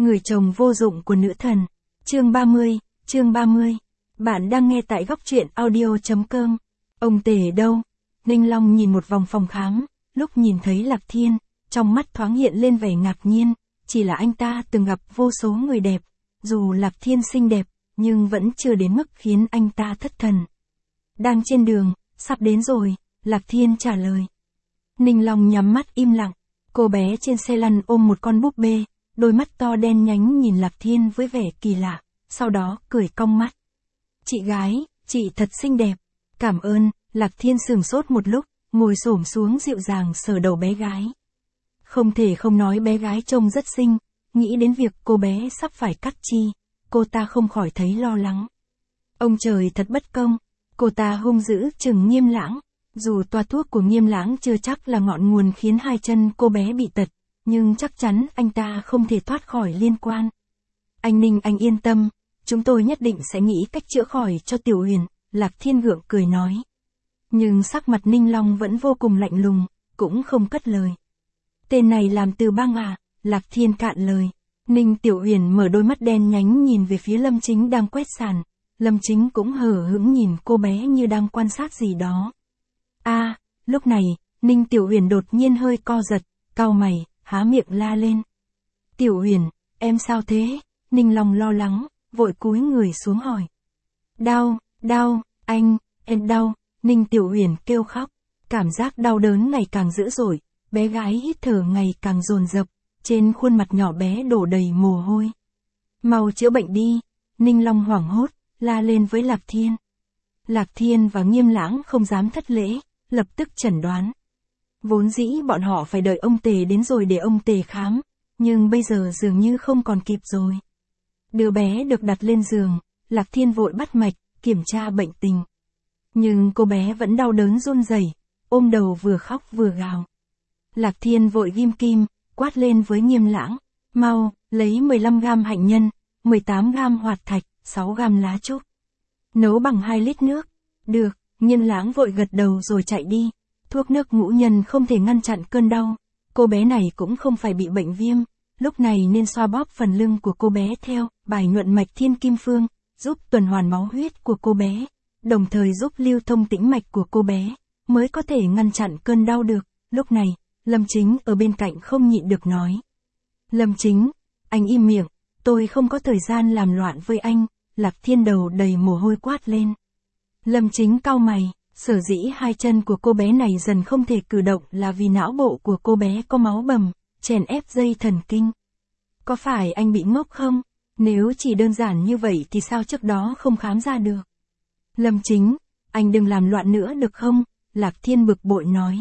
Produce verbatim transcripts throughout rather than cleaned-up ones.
Người chồng vô dụng của nữ thần. Chương ba mươi, chương ba mươi. Bạn đang nghe tại góc truyện audio chấm com. Ông Tề đâu? Ninh Long nhìn một vòng phòng khám, lúc nhìn thấy Lạc Thiên, trong mắt thoáng hiện lên vẻ ngạc nhiên, chỉ là anh ta từng gặp vô số người đẹp, dù Lạc Thiên xinh đẹp, nhưng vẫn chưa đến mức khiến anh ta thất thần. Đang trên đường, sắp đến rồi, Lạc Thiên trả lời. Ninh Long nhắm mắt im lặng, cô bé trên xe lăn ôm một con búp bê, đôi mắt to đen nhánh nhìn Lạc Thiên với vẻ kỳ lạ, sau đó cười cong mắt. Chị gái, chị thật xinh đẹp, cảm ơn. Lạc Thiên sửng sốt một lúc, ngồi xổm xuống dịu dàng sờ đầu bé gái. Không thể không nói bé gái trông rất xinh, nghĩ đến việc cô bé sắp phải cắt chi, cô ta không khỏi thấy lo lắng. Ông trời thật bất công, cô ta hung dữ chừng Nghiêm Lãng, dù toa thuốc của Nghiêm Lãng chưa chắc là ngọn nguồn khiến hai chân cô bé bị tật, nhưng chắc chắn anh ta không thể thoát khỏi liên quan. Anh Ninh anh yên tâm, chúng tôi nhất định sẽ nghĩ cách chữa khỏi cho Tiểu Huyền, Lạc Thiên gượng cười nói. Nhưng sắc mặt Ninh Long vẫn vô cùng lạnh lùng, cũng không cất lời. Tên này làm từ băng à? Lạc Thiên cạn lời. Ninh Tiểu Huyền mở đôi mắt đen nhánh nhìn về phía Lâm Chính đang quét sàn. Lâm Chính cũng hờ hững nhìn cô bé như đang quan sát gì đó. A, à, lúc này, Ninh Tiểu Huyền đột nhiên hơi co giật, cau mày, há miệng la lên. Tiểu Huyền, em sao thế? Ninh Long lo lắng, vội cúi người xuống hỏi. Đau, đau, anh, em đau. Ninh Tiểu Huyền kêu khóc, cảm giác đau đớn ngày càng dữ dội, bé gái hít thở ngày càng dồn dập, trên khuôn mặt nhỏ bé đổ đầy mồ hôi. Mau chữa bệnh đi, Ninh Long hoảng hốt, la lên với Lạc Thiên. Lạc Thiên và Nghiêm Lãng không dám thất lễ, lập tức chẩn đoán. Vốn dĩ bọn họ phải đợi ông Tề đến rồi để ông Tề khám, nhưng bây giờ dường như không còn kịp rồi. Đứa bé được đặt lên giường, Lạc Thiên vội bắt mạch, kiểm tra bệnh tình. Nhưng cô bé vẫn đau đớn run rẩy, ôm đầu vừa khóc vừa gào. Lạc Thiên vội ghim kim, quát lên với Nghiêm Lãng. Mau, lấy mười lăm gam hạnh nhân, mười tám gam hoạt thạch, sáu gam lá trúc. Nấu bằng hai lít nước. Được, Nghiêm Lãng vội gật đầu rồi chạy đi. Thuốc nước ngũ nhân không thể ngăn chặn cơn đau. Cô bé này cũng không phải bị bệnh viêm. Lúc này nên xoa bóp phần lưng của cô bé theo bài nhuận mạch thiên kim phương, giúp tuần hoàn máu huyết của cô bé, đồng thời giúp lưu thông tĩnh mạch của cô bé, mới có thể ngăn chặn cơn đau được. Lúc này, Lâm Chính ở bên cạnh không nhịn được nói. Lâm Chính, anh im miệng, tôi không có thời gian làm loạn với anh. Lạc Thiên đầu đầy mồ hôi quát lên. Lâm Chính cau mày, sở dĩ hai chân của cô bé này dần không thể cử động là vì não bộ của cô bé có máu bầm, chèn ép dây thần kinh. Có phải anh bị ngốc không? Nếu chỉ đơn giản như vậy thì sao trước đó không khám ra được? Lâm Chính, anh đừng làm loạn nữa được không? Lạc Thiên bực bội nói.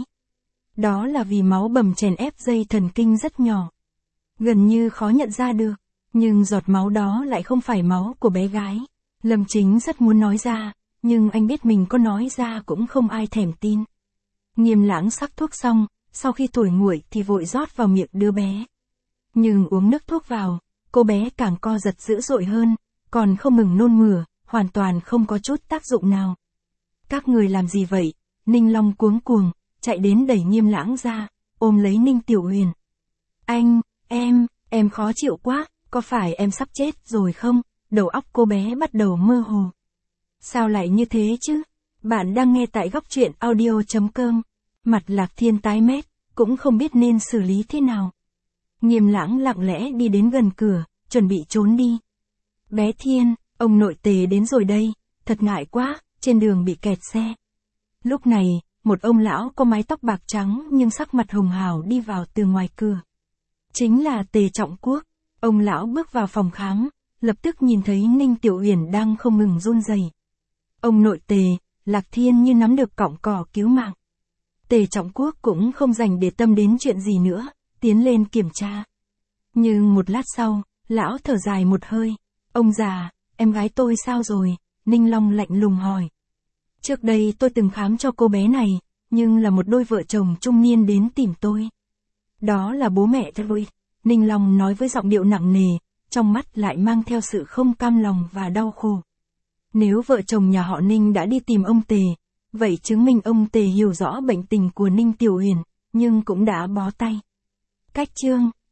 Đó là vì máu bầm chèn ép dây thần kinh rất nhỏ, gần như khó nhận ra được, nhưng giọt máu đó lại không phải máu của bé gái. Lâm Chính rất muốn nói ra, nhưng anh biết mình có nói ra cũng không ai thèm tin. Nghiêm Lãng sắc thuốc xong, sau khi thổi nguội thì vội rót vào miệng đứa bé. Nhưng uống nước thuốc vào, cô bé càng co giật dữ dội hơn, còn không ngừng nôn mửa, hoàn toàn không có chút tác dụng nào. Các người làm gì vậy? Ninh Long cuống cuồng, chạy đến đẩy Nghiêm Lãng ra, ôm lấy Ninh Tiểu Huyền. Anh, em, em khó chịu quá, có phải em sắp chết rồi không? Đầu óc cô bé bắt đầu mơ hồ. Sao lại như thế chứ? Bạn đang nghe tại góc truyện audio chấm com. Mặt Lạc Thiên tái mét, cũng không biết nên xử lý thế nào. Nghiêm Lãng lặng lẽ đi đến gần cửa, chuẩn bị trốn đi. Bé Thiên, ông nội Tề đến rồi đây, thật ngại quá, trên đường bị kẹt xe. Lúc này, một ông lão có mái tóc bạc trắng nhưng sắc mặt hồng hào đi vào từ ngoài cửa. Chính là Tề Trọng Quốc. Ông lão bước vào phòng khám, lập tức nhìn thấy Ninh Tiểu Huyền đang không ngừng run rẩy. Ông nội Tề, Lạc Thiên như nắm được cọng cỏ cứu mạng. Tề Trọng Quốc cũng không dành để tâm đến chuyện gì nữa, tiến lên kiểm tra. Nhưng một lát sau, lão thở dài một hơi. Ông già, em gái tôi sao rồi? Ninh Long lạnh lùng hỏi. Trước đây tôi từng khám cho cô bé này, nhưng là một đôi vợ chồng trung niên đến tìm tôi. Đó là bố mẹ tôi. Ninh Long nói với giọng điệu nặng nề, trong mắt lại mang theo sự không cam lòng và đau khổ. Nếu vợ chồng nhà họ Ninh đã đi tìm ông Tề, vậy chứng minh ông Tề hiểu rõ bệnh tình của Ninh Tiểu Huyền, nhưng cũng đã bó tay. Cách chương